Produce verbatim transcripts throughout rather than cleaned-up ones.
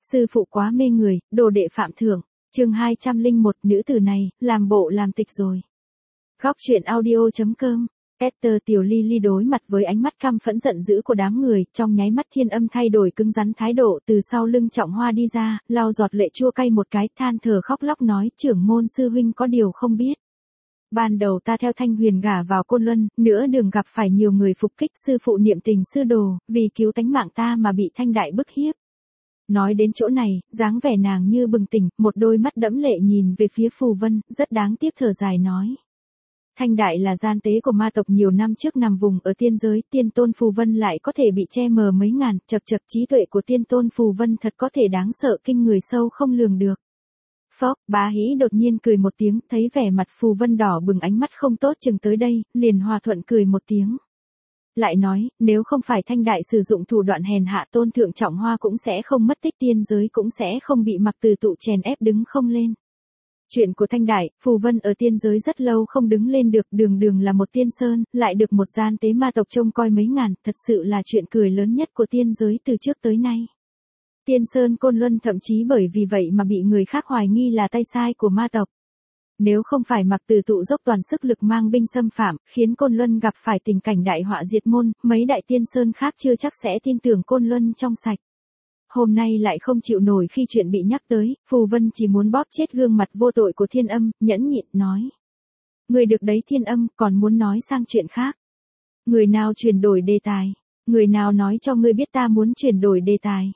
Sư phụ quá mê người, đồ đệ phạm thượng. Chương hai trăm lẻ một, nữ tử này, làm bộ làm tịch rồi. Góc truyện audio.com. Esther Tiểu Ly Ly đối mặt với ánh mắt căm phẫn giận dữ của đám người, trong nháy mắt Thiên Âm thay đổi cứng rắn thái độ, từ sau lưng Trọng Hoa đi ra, lau giọt lệ chua cay một cái, than thở khóc lóc nói: "Trưởng môn sư huynh có điều không biết. Ban đầu ta theo Thanh Huyền gả vào Côn Luân, nửa đường gặp phải nhiều người phục kích sư phụ niệm tình sư đồ, vì cứu tánh mạng ta mà bị Thanh đại bức hiếp." Nói đến chỗ này, dáng vẻ nàng như bừng tỉnh, một đôi mắt đẫm lệ nhìn về phía Phù Vân, rất đáng tiếc thở dài nói: "Thanh đại là gian tế của ma tộc nhiều năm trước nằm vùng ở tiên giới, tiên tôn Phù Vân lại có thể bị che mờ mấy ngàn, chật chật trí tuệ của tiên tôn Phù Vân thật có thể đáng sợ kinh người sâu không lường được." Phốc, Bá Hĩ đột nhiên cười một tiếng, thấy vẻ mặt Phù Vân đỏ bừng, ánh mắt không tốt chừng tới đây, liền hòa thuận cười một tiếng. Lại nói, nếu không phải Thanh đại sử dụng thủ đoạn hèn hạ, tôn thượng Trọng Hoa cũng sẽ không mất tích, tiên giới cũng sẽ không bị Mặc Từ Tụ chèn ép đứng không lên. Chuyện của Thanh đại, Phù Vân ở tiên giới rất lâu không đứng lên được, đường đường là một tiên sơn, lại được một gian tế ma tộc trông coi mấy ngàn, thật sự là chuyện cười lớn nhất của tiên giới từ trước tới nay. Tiên sơn Côn Luân thậm chí bởi vì vậy mà bị người khác hoài nghi là tay sai của ma tộc. Nếu không phải Mặc Từ Tụ dốc toàn sức lực mang binh xâm phạm, khiến Côn Luân gặp phải tình cảnh đại họa diệt môn, mấy đại tiên sơn khác chưa chắc sẽ tin tưởng Côn Luân trong sạch. Hôm nay lại không chịu nổi khi chuyện bị nhắc tới, Phù Vân chỉ muốn bóp chết gương mặt vô tội của Thiên Âm, nhẫn nhịn nói: "Người được đấy Thiên Âm, còn muốn nói sang chuyện khác. Người nào chuyển đổi đề tài? Người nào nói cho ngươi biết ta muốn chuyển đổi đề tài?"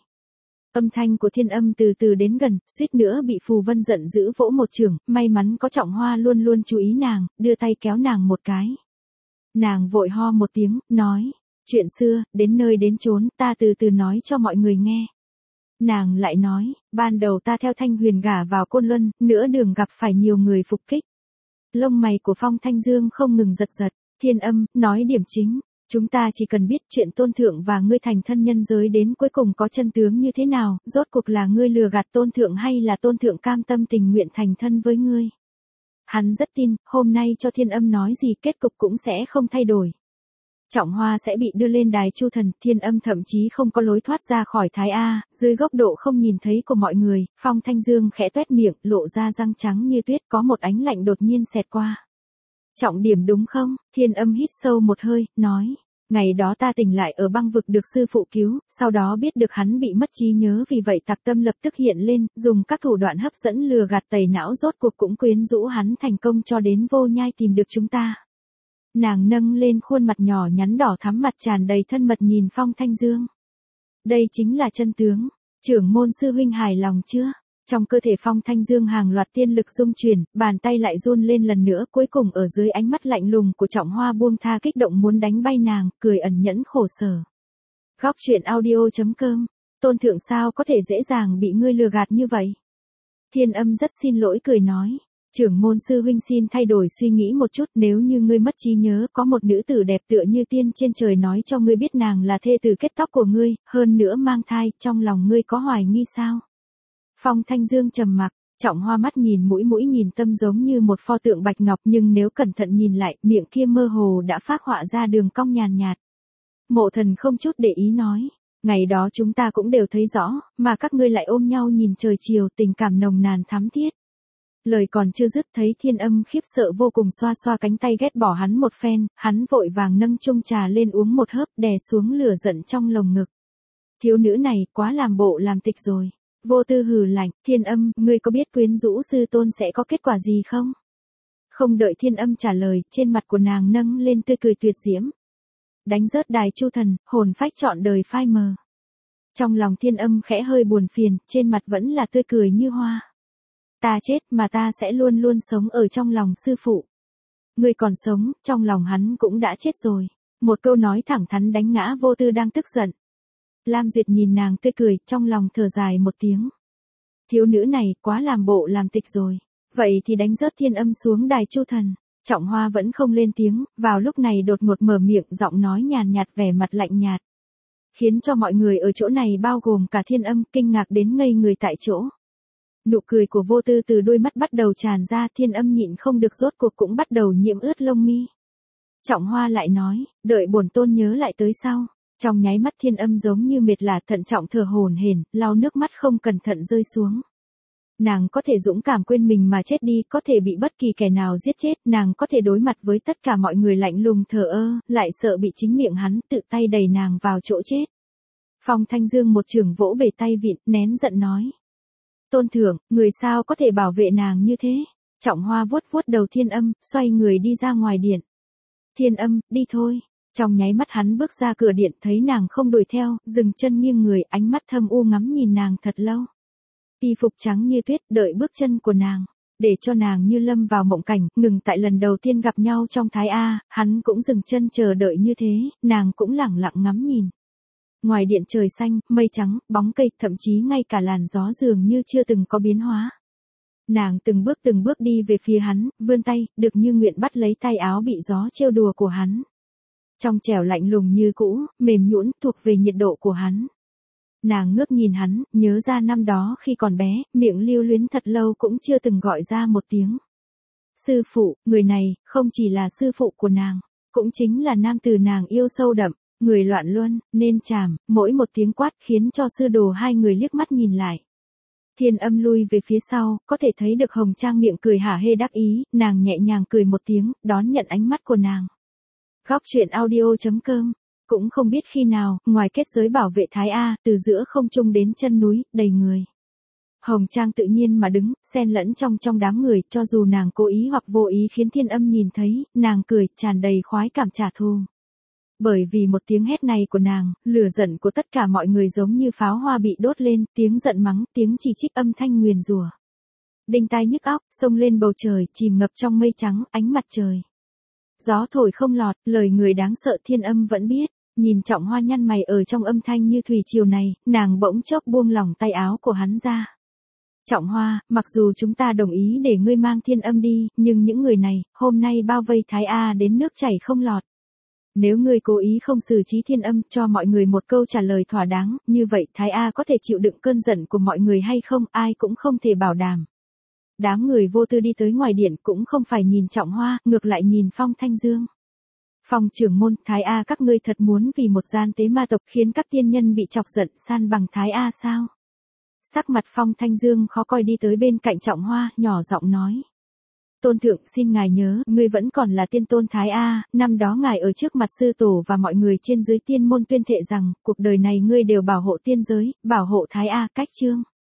Âm thanh của Thiên Âm từ từ đến gần, suýt nữa bị Phù Vân giận dữ vỗ một chưởng, may mắn có Trọng Hoa luôn luôn chú ý nàng, đưa tay kéo nàng một cái. Nàng vội ho một tiếng, nói: "Chuyện xưa, đến nơi đến chốn, ta từ từ nói cho mọi người nghe." Nàng lại nói: "Ban đầu ta theo Thanh Huyền gả vào Côn Luân, nửa đường gặp phải nhiều người phục kích." Lông mày của Phong Thanh Dương không ngừng giật giật. Thiên Âm, nói điểm chính. Chúng ta chỉ cần biết chuyện tôn thượng và ngươi thành thân nhân giới đến cuối cùng có chân tướng như thế nào, rốt cuộc là ngươi lừa gạt tôn thượng hay là tôn thượng cam tâm tình nguyện thành thân với ngươi. Hắn rất tin, hôm nay cho Thiên Âm nói gì kết cục cũng sẽ không thay đổi. Trọng Hoa sẽ bị đưa lên đài Chu Thần, Thiên Âm thậm chí không có lối thoát ra khỏi Thái A, dưới góc độ không nhìn thấy của mọi người, Phong Thanh Dương khẽ toét miệng, lộ ra răng trắng như tuyết, có một ánh lạnh đột nhiên xẹt qua. "Trọng điểm đúng không?" Thiên Âm hít sâu một hơi, nói: "Ngày đó ta tỉnh lại ở băng vực được sư phụ cứu, sau đó biết được hắn bị mất trí nhớ, vì vậy tặc tâm lập tức hiện lên, dùng các thủ đoạn hấp dẫn lừa gạt tẩy não, rốt cuộc cũng quyến rũ hắn thành công cho đến Vô Nhai tìm được chúng ta." Nàng nâng lên khuôn mặt nhỏ nhắn đỏ thắm, mặt tràn đầy thân mật nhìn Phong Thanh Dương. "Đây chính là chân tướng. Trưởng môn sư huynh hài lòng chưa?" Trong cơ thể Phong Thanh Dương hàng loạt tiên lực dung chuyển, bàn tay lại run lên lần nữa, cuối cùng ở dưới ánh mắt lạnh lùng của Trọng Hoa buông tha kích động muốn đánh bay nàng, cười ẩn nhẫn khổ sở. Góc truyện audio.com. "Tôn thượng sao có thể dễ dàng bị ngươi lừa gạt như vậy?" Thiên Âm rất xin lỗi cười nói: "Trưởng môn sư huynh xin thay đổi suy nghĩ một chút, nếu như ngươi mất trí nhớ, có một nữ tử đẹp tựa như tiên trên trời nói cho ngươi biết nàng là thê tử kết tóc của ngươi, hơn nữa mang thai, trong lòng ngươi có hoài nghi sao?" Phong Thanh Dương trầm mặc, Trọng Hoa mắt nhìn mũi mũi nhìn tâm giống như một pho tượng bạch ngọc, nhưng nếu cẩn thận nhìn lại, miệng kia mơ hồ đã phác họa ra đường cong nhàn nhạt. Mộ Thần không chút để ý nói: "Ngày đó chúng ta cũng đều thấy rõ, mà các ngươi lại ôm nhau nhìn trời chiều, tình cảm nồng nàn thắm thiết." Lời còn chưa dứt, thấy Thiên Âm khiếp sợ vô cùng xoa xoa cánh tay ghét bỏ hắn một phen, hắn vội vàng nâng chung trà lên uống một hớp, đè xuống lửa giận trong lồng ngực. "Thiếu nữ này quá làm bộ làm tịch rồi." Vô Tư hừ lạnh: "Thiên Âm, ngươi có biết quyến rũ sư tôn sẽ có kết quả gì không?" Không đợi Thiên Âm trả lời, trên mặt của nàng nâng lên tươi cười tuyệt diễm. "Đánh rớt đài Chu Thần, hồn phách trọn đời phai mờ." Trong lòng Thiên Âm khẽ hơi buồn phiền, trên mặt vẫn là tươi cười như hoa. "Ta chết mà ta sẽ luôn luôn sống ở trong lòng sư phụ. Ngươi còn sống, trong lòng hắn cũng đã chết rồi." Một câu nói thẳng thắn đánh ngã Vô Tư đang tức giận. Lam Duyệt nhìn nàng tươi cười, trong lòng thở dài một tiếng. Thiếu nữ này quá làm bộ làm tịch rồi. Vậy thì đánh rớt Thiên Âm xuống đài Chu Thần. Trọng Hoa vẫn không lên tiếng, vào lúc này đột ngột mở miệng, giọng nói nhàn nhạt, vẻ mặt lạnh nhạt, khiến cho mọi người ở chỗ này bao gồm cả Thiên Âm kinh ngạc đến ngây người tại chỗ. Nụ cười của Vô Tư từ đôi mắt bắt đầu tràn ra, Thiên Âm nhịn không được rốt cuộc cũng bắt đầu nhiễm ướt lông mi. Trọng Hoa lại nói: "Đợi bổn tôn nhớ lại tới sau." Trong nháy mắt Thiên Âm giống như mệt lả, thận trọng thở hổn hển, lau nước mắt không cẩn thận rơi xuống. Nàng có thể dũng cảm quên mình mà chết đi, có thể bị bất kỳ kẻ nào giết chết, nàng có thể đối mặt với tất cả mọi người lạnh lùng thờ ơ, lại sợ bị chính miệng hắn tự tay đẩy nàng vào chỗ chết. Phong Thanh Dương một chưởng vỗ bể tay vịn, nén giận nói. Tôn thượng, người sao có thể bảo vệ nàng như thế? Trọng Hoa vuốt vuốt đầu Thiên Âm, xoay người đi ra ngoài điện. Thiên Âm, đi thôi. Trong nháy mắt hắn bước ra cửa điện, thấy nàng không đuổi theo, dừng chân nghiêng người, ánh mắt thâm u ngắm nhìn nàng thật lâu. Y phục trắng như tuyết, đợi bước chân của nàng, để cho nàng như lâm vào mộng cảnh, ngừng tại lần đầu tiên gặp nhau trong Thái A, hắn cũng dừng chân chờ đợi như thế, nàng cũng lẳng lặng ngắm nhìn. Ngoài điện trời xanh, mây trắng, bóng cây, thậm chí ngay cả làn gió dường như chưa từng có biến hóa. Nàng từng bước từng bước đi về phía hắn, vươn tay, được như nguyện bắt lấy tay áo bị gió trêu đùa của hắn. Trong trẻo lạnh lùng như cũ, mềm nhũn, thuộc về nhiệt độ của hắn. Nàng ngước nhìn hắn, nhớ ra năm đó khi còn bé, miệng lưu luyến thật lâu cũng chưa từng gọi ra một tiếng. Sư phụ, người này, không chỉ là sư phụ của nàng, cũng chính là nam tử nàng yêu sâu đậm, người loạn luân, nên chàm, mỗi một tiếng quát khiến cho sư đồ hai người liếc mắt nhìn lại. Thiên Âm lui về phía sau, có thể thấy được Hồng Trang miệng cười hả hê đắc ý, nàng nhẹ nhàng cười một tiếng, đón nhận ánh mắt của nàng. Góc truyện audio chấm com. Cũng không biết khi nào, ngoài kết giới bảo vệ Thái A, từ giữa không trung đến chân núi, đầy người. Hồng Trang tự nhiên mà đứng, xen lẫn trong trong đám người, cho dù nàng cố ý hoặc vô ý khiến Thiên Âm nhìn thấy, nàng cười, tràn đầy khoái cảm trả thù. Bởi vì một tiếng hét này của nàng, lửa giận của tất cả mọi người giống như pháo hoa bị đốt lên, tiếng giận mắng, tiếng chỉ trích âm thanh nguyền rủa. Đinh tai nhức óc, xông lên bầu trời, chìm ngập trong mây trắng, ánh mặt trời. Gió thổi không lọt, lời người đáng sợ Thiên Âm vẫn biết. Nhìn Trọng Hoa nhăn mày ở trong âm thanh như thủy triều này, nàng bỗng chốc buông lỏng tay áo của hắn ra. Trọng Hoa, mặc dù chúng ta đồng ý để ngươi mang Thiên Âm đi, nhưng những người này, hôm nay bao vây Thái A đến nước chảy không lọt. Nếu ngươi cố ý không xử trí Thiên Âm, cho mọi người một câu trả lời thỏa đáng, như vậy Thái A có thể chịu đựng cơn giận của mọi người hay không, ai cũng không thể bảo đảm. Đám người vô tư đi tới ngoài điện cũng không phải nhìn Trọng Hoa, ngược lại nhìn Phong Thanh Dương. Phong trưởng môn, Thái A các ngươi thật muốn vì một gian tế ma tộc khiến các tiên nhân bị chọc giận san bằng Thái A sao? Sắc mặt Phong Thanh Dương khó coi đi tới bên cạnh Trọng Hoa, nhỏ giọng nói. Tôn thượng, xin ngài nhớ, ngươi vẫn còn là tiên tôn Thái A, năm đó ngài ở trước mặt sư tổ và mọi người trên dưới tiên môn tuyên thệ rằng, cuộc đời này ngươi đều bảo hộ tiên giới, bảo hộ Thái A, cách chương.